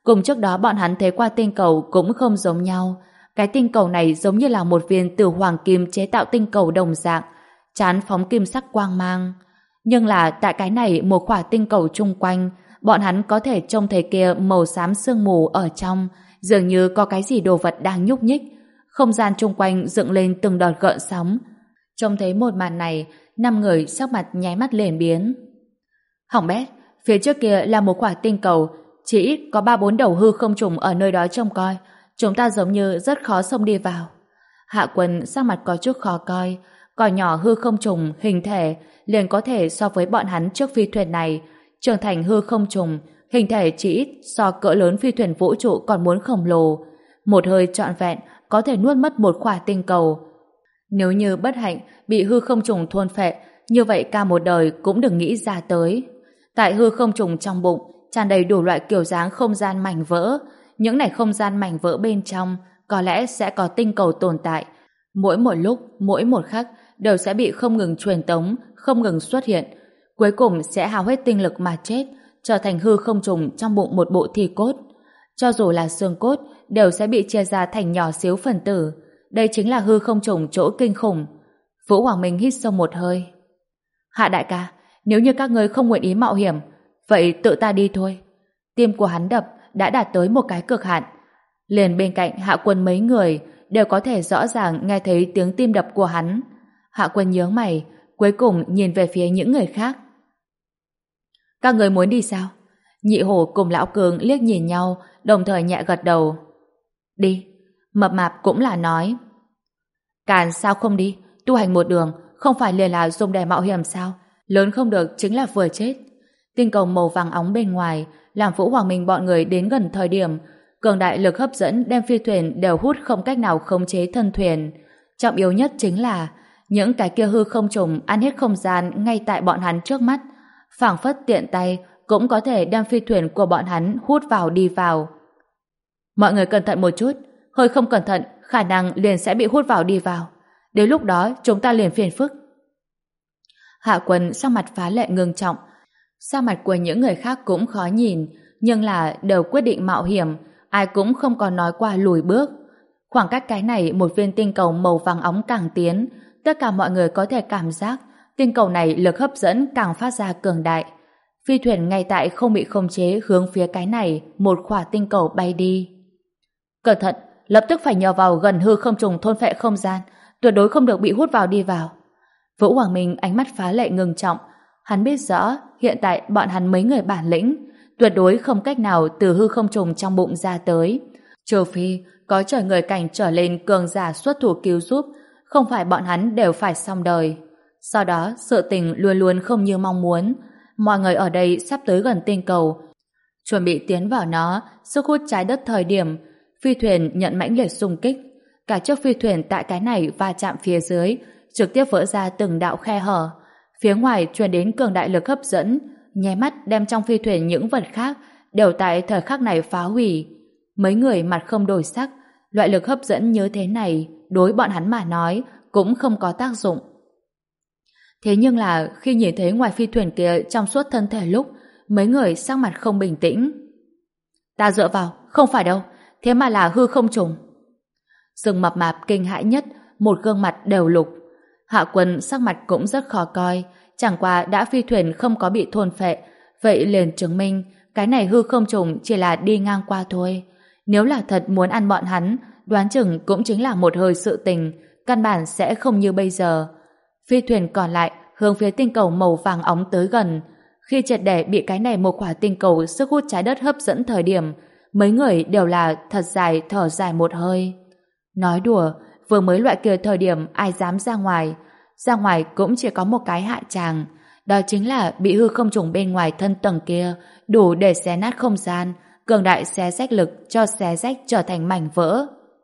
Cùng trước đó bọn hắn thấy qua tinh cầu cũng không giống nhau. Cái tinh cầu này giống như là một viên từ hoàng kim chế tạo tinh cầu đồng dạng, chán phóng kim sắc quang mang. Nhưng là tại cái này một quả tinh cầu chung quanh, bọn hắn có thể trông thấy kia màu xám sương mù ở trong, dường như có cái gì đồ vật đang nhúc nhích. Không gian chung quanh dựng lên từng đợt gợn sóng. Trông thấy một màn này, năm người sắc mặt nháy mắt liền biến. Hỏng bét, phía trước kia là một quả tinh cầu, chỉ ít có ba bốn đầu hư không trùng ở nơi đó trông coi. Chúng ta giống như rất khó xông đi vào. Hạ Quân sắc mặt có chút khó coi, còi nhỏ hư không trùng hình thể liền có thể so với bọn hắn trước phi thuyền này, trưởng thành hư không trùng, hình thể chỉ ít so cỡ lớn phi thuyền vũ trụ còn muốn khổng lồ, một hơi trọn vẹn có thể nuốt mất một quả tinh cầu. Nếu như bất hạnh bị hư không trùng thôn phệ, như vậy cả một đời cũng đừng nghĩ ra tới. Tại hư không trùng trong bụng tràn đầy đủ loại kiểu dáng không gian mảnh vỡ, những này không gian mảnh vỡ bên trong có lẽ sẽ có tinh cầu tồn tại. Mỗi một lúc, mỗi một khắc đều sẽ bị không ngừng truyền tống, không ngừng xuất hiện, cuối cùng sẽ hao hết tinh lực mà chết, trở thành hư không trùng trong bụng một bộ thi cốt. Cho dù là xương cốt đều sẽ bị chia ra thành nhỏ xíu phần tử. Đây chính là hư không trùng chỗ kinh khủng. Vũ Hoàng Minh hít sâu một hơi. Hạ đại ca, nếu như các ngươi không nguyện ý mạo hiểm, vậy tự ta đi thôi. Tim của hắn đập đã đạt tới một cái cực hạn. Liền bên cạnh Hạ Quân mấy người đều có thể rõ ràng nghe thấy tiếng tim đập của hắn. Hạ Quân nhướng mày, cuối cùng nhìn về phía những người khác. Các người muốn đi sao? Nhị Hổ cùng Lão Cường liếc nhìn nhau, đồng thời nhẹ gật đầu. Đi. Mập Mạp cũng là nói. Càn sao không đi? Tu hành một đường, không phải liền là dùng để mạo hiểm sao? Lớn không được chính là vừa chết. Tinh cầu màu vàng óng bên ngoài làm Vũ Hoàng Minh bọn người đến gần thời điểm cường đại lực hấp dẫn đem phi thuyền đều hút không cách nào khống chế thân thuyền. Trọng yếu nhất chính là những cái kia hư không trùng ăn hết không gian ngay tại bọn hắn trước mắt, phảng phất tiện tay cũng có thể đem phi thuyền của bọn hắn hút vào đi vào. Mọi người cẩn thận một chút, hơi không cẩn thận khả năng liền sẽ bị hút vào đi vào. Đến lúc đó chúng ta liền phiền phức. Hạ Quân sắc mặt phá lệ ngưng trọng. Sắc mặt của những người khác cũng khó nhìn, nhưng là đều quyết định mạo hiểm, ai cũng không có nói qua lùi bước. Khoảng cách cái này một viên tinh cầu màu vàng óng càng tiến, tất cả mọi người có thể cảm giác tinh cầu này lực hấp dẫn càng phát ra cường đại. Phi thuyền ngay tại không bị khống chế hướng phía cái này một khỏa tinh cầu bay đi. Cẩn thận, lập tức phải nhờ vào gần hư không trùng thôn phệ không gian, tuyệt đối không được bị hút vào đi vào. Vũ Hoàng Minh ánh mắt phá lệ ngưng trọng, hắn biết rõ hiện tại bọn hắn mấy người bản lĩnh tuyệt đối không cách nào từ hư không trùng trong bụng ra tới, trừ phi có trời người cảnh trở lên cường giả xuất thủ cứu giúp, không phải bọn hắn đều phải xong đời. Sau đó sự tình luôn luôn không như mong muốn. Mọi người ở đây sắp tới gần tinh cầu, chuẩn bị tiến vào nó, sức hút trái đất thời điểm phi thuyền nhận mãnh liệt xung kích, cả chiếc phi thuyền tại cái này va chạm phía dưới, trực tiếp vỡ ra từng đạo khe hở. Phía ngoài truyền đến cường đại lực hấp dẫn, nháy mắt đem trong phi thuyền những vật khác đều tại thời khắc này phá hủy. Mấy người mặt không đổi sắc, loại lực hấp dẫn như thế này đối bọn hắn mà nói cũng không có tác dụng. Thế nhưng là khi nhìn thấy ngoài phi thuyền kia trong suốt thân thể lúc, mấy người sắc mặt không bình tĩnh. Ta dựa vào, không phải đâu, thế mà là hư không trùng. Rừng Mập Mạp kinh hãi nhất, một gương mặt đều lục. Hạ Quân sắc mặt cũng rất khó coi, chẳng qua đã phi thuyền không có bị thôn phệ, vậy liền chứng minh cái này hư không trùng chỉ là đi ngang qua thôi. Nếu là thật muốn ăn bọn hắn, đoán chừng cũng chính là một hơi sự tình, căn bản sẽ không như bây giờ. Phi thuyền còn lại hướng phía tinh cầu màu vàng óng tới gần. Khi triệt để bị cái này một quả tinh cầu sức hút trái đất hấp dẫn thời điểm, mấy người đều là thật dài thở dài một hơi. Nói đùa, vừa mới loại kia thời điểm ai dám ra ngoài, ra ngoài cũng chỉ có một cái hạ tràng, đó chính là bị hư không trùng bên ngoài thân tầng kia đủ để xé nát không gian, cường đại xé rách lực cho xé rách trở thành mảnh vỡ.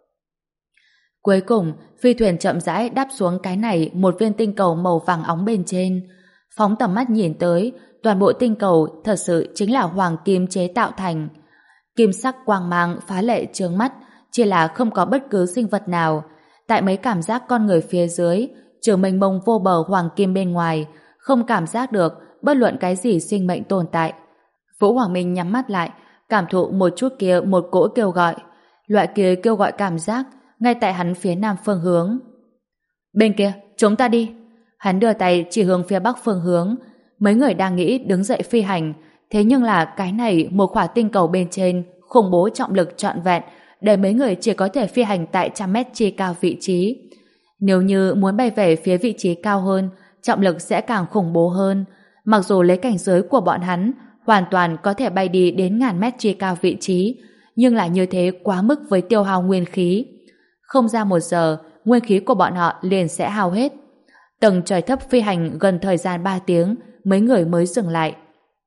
Cuối cùng, phi thuyền chậm rãi đáp xuống cái này một viên tinh cầu màu vàng óng bên trên. Phóng tầm mắt nhìn tới, toàn bộ tinh cầu thật sự chính là hoàng kim chế tạo thành. Kim sắc quang mang phá lệ chướng mắt, chỉ là không có bất cứ sinh vật nào. Tại mấy cảm giác con người phía dưới, trừ mênh mông vô bờ hoàng kim bên ngoài, không cảm giác được bất luận cái gì sinh mệnh tồn tại. Vũ Hoàng Minh nhắm mắt lại, cảm thụ một chút kia một cỗ kêu gọi. Loại kia kêu gọi cảm giác ngay tại hắn phía nam phương hướng. Bên kia, chúng ta đi. Hắn đưa tay chỉ hướng phía bắc phương hướng. Mấy người đang nghĩ đứng dậy phi hành, thế nhưng là cái này một khỏa tinh cầu bên trên khủng bố trọng lực trọn vẹn để mấy người chỉ có thể phi hành tại trăm mét chi cao vị trí. Nếu như muốn bay về phía vị trí cao hơn, trọng lực sẽ càng khủng bố hơn. Mặc dù lấy cảnh giới của bọn hắn hoàn toàn có thể bay đi đến ngàn mét chi cao vị trí, nhưng là như thế quá mức với tiêu hao nguyên khí. Không ra một giờ, nguyên khí của bọn họ liền sẽ hao hết. Tầng trời thấp phi hành gần thời gian ba tiếng, mấy người mới dừng lại.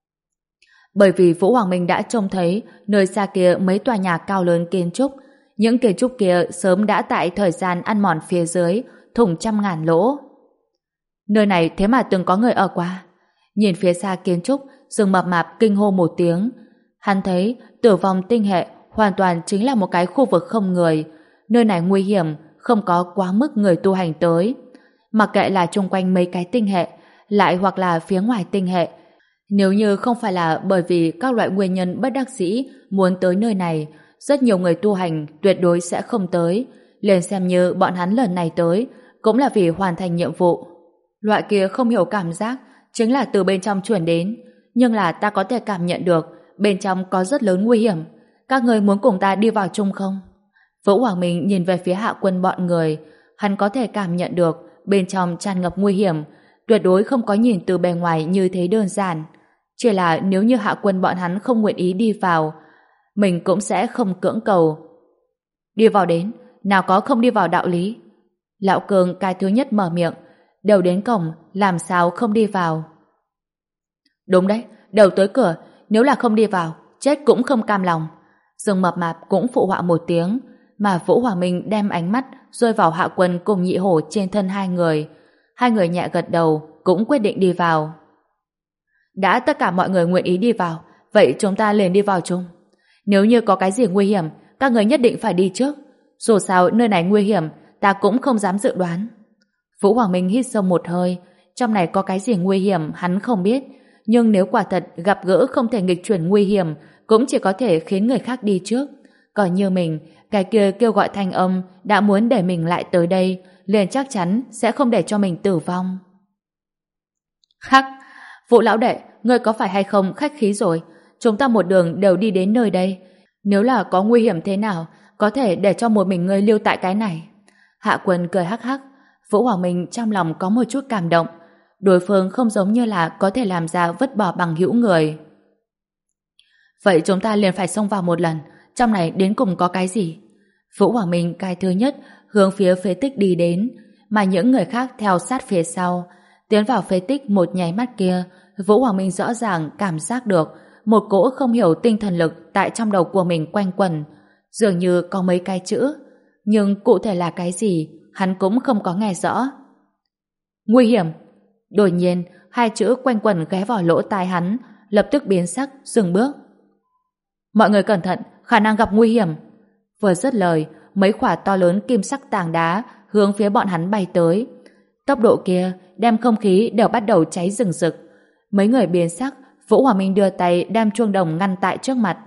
Bởi vì Vũ Hoàng Minh đã trông thấy nơi xa kia mấy tòa nhà cao lớn kiến trúc. Những kiến trúc kia sớm đã tại thời gian ăn mòn phía dưới, thủng trăm ngàn lỗ. Nơi này thế mà từng có người ở qua. Nhìn phía xa kiến trúc, Dương Mập Mạp kinh hô một tiếng. Hắn thấy tử vong tinh hệ hoàn toàn chính là một cái khu vực không người. Nơi này nguy hiểm, không có quá mức người tu hành tới. Mặc kệ là chung quanh mấy cái tinh hệ, lại hoặc là phía ngoài tinh hệ. Nếu như không phải là bởi vì các loại nguyên nhân bất đắc dĩ muốn tới nơi này, rất nhiều người tu hành tuyệt đối sẽ không tới. Liền xem như bọn hắn lần này tới, cũng là vì hoàn thành nhiệm vụ. Loại kia không hiểu cảm giác chính là từ bên trong truyền đến, nhưng là ta có thể cảm nhận được bên trong có rất lớn nguy hiểm. Các người muốn cùng ta đi vào chung không? Vũ Hoàng Minh nhìn về phía Hạ Quân bọn người, hắn có thể cảm nhận được bên trong tràn ngập nguy hiểm, tuyệt đối không có nhìn từ bề ngoài như thế đơn giản. Chỉ là nếu như Hạ Quân bọn hắn không nguyện ý đi vào, mình cũng sẽ không cưỡng cầu. Đi vào đến, nào có không đi vào đạo lý. Lão Cường cái thứ nhất mở miệng, đều đến cổng, làm sao không đi vào. Đúng đấy, đều tới cửa, nếu là không đi vào, chết cũng không cam lòng. Dương Mập Mạp cũng phụ họa một tiếng, mà Vũ Hòa Minh đem ánh mắt rơi vào Hạ Quân cùng Nhị Hổ trên thân hai người. Hai người nhẹ gật đầu, cũng quyết định đi vào. Đã tất cả mọi người nguyện ý đi vào, vậy chúng ta liền đi vào chung. Nếu như có cái gì nguy hiểm, các người nhất định phải đi trước. Dù sao nơi này nguy hiểm, ta cũng không dám dự đoán. Vũ Hoàng Minh hít sâu một hơi, trong này có cái gì nguy hiểm hắn không biết, nhưng nếu quả thật gặp gỡ không thể nghịch chuyển nguy hiểm, cũng chỉ có thể khiến người khác đi trước. Còn như mình, cái kia kêu gọi thanh âm đã muốn để mình lại tới đây, liền chắc chắn sẽ không để cho mình tử vong. Khắc, Vũ lão đệ, ngươi có phải hay không khách khí rồi? Chúng ta một đường đều đi đến nơi đây. Nếu là có nguy hiểm thế nào, có thể để cho một mình ngươi lưu tại cái này. Hạ Quân cười hắc hắc. Vũ Hoàng Minh trong lòng có một chút cảm động. Đối phương không giống như là có thể làm ra vứt bỏ bằng hữu người. Vậy chúng ta liền phải xông vào một lần. Trong này đến cùng có cái gì? Vũ Hoàng Minh cái thứ nhất hướng phía phế tích đi đến, mà những người khác theo sát phía sau. Tiến vào phế tích một nháy mắt kia, Vũ Hoàng Minh rõ ràng cảm giác được một cỗ không hiểu tinh thần lực tại trong đầu của mình quanh quẩn, dường như có mấy cái chữ, nhưng cụ thể là cái gì hắn cũng không có nghe rõ. Nguy hiểm. Đột nhiên hai chữ quanh quẩn ghé vào lỗ tai hắn, lập tức biến sắc, dừng bước. Mọi người cẩn thận, khả năng gặp nguy hiểm. Vừa dứt lời, mấy quả to lớn kim sắc tảng đá hướng phía bọn hắn bay tới. Tốc độ kia đem không khí đều bắt đầu cháy rừng rực. Mấy người biến sắc, Vũ Hòa Minh đưa tay đem chuông đồng ngăn tại trước mặt.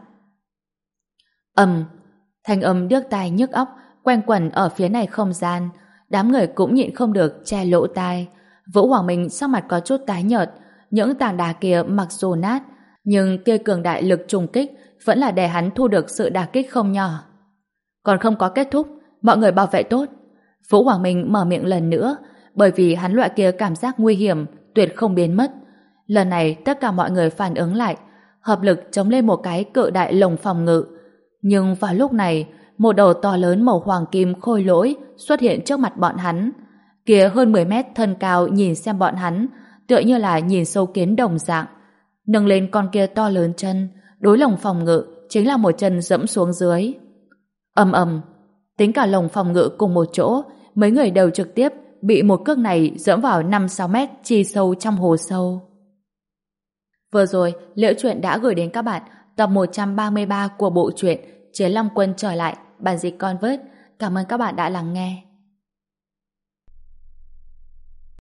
Ầm, thanh âm điếc tai nhức óc quanh quẩn ở phía này không gian. Đám người cũng nhịn không được che lỗ tai. Vũ Hoàng Minh sắc mặt có chút tái nhợt. Những tảng đá kia mặc dù nát, nhưng kia cường đại lực trùng kích vẫn là để hắn thu được sự đả kích không nhỏ. Còn không có kết thúc, mọi người bảo vệ tốt. Vũ Hoàng Minh mở miệng lần nữa, bởi vì hắn loại kia cảm giác nguy hiểm tuyệt không biến mất. Lần này tất cả mọi người phản ứng lại, hợp lực chống lên một cái cự đại lồng phòng ngự. Nhưng vào lúc này, một đầu to lớn màu hoàng kim khôi lỗi xuất hiện trước mặt bọn hắn. Kia hơn mười mét thân cao nhìn xem bọn hắn, tựa như là nhìn sâu kiến đồng dạng. Nâng lên con kia to lớn chân, đối lồng phòng ngự chính là một chân dẫm xuống dưới. Ầm ầm, tính cả lồng phòng ngự cùng một chỗ, mấy người đều trực tiếp bị một cước này dẫm vào năm sáu mét chi sâu trong hồ sâu. Vừa rồi, Liễu Chuyện đã gửi đến các bạn tập một trăm ba mươi ba của bộ truyện Chiến Long Quân trở lại, bản dịch Convert. Cảm ơn các bạn đã lắng nghe.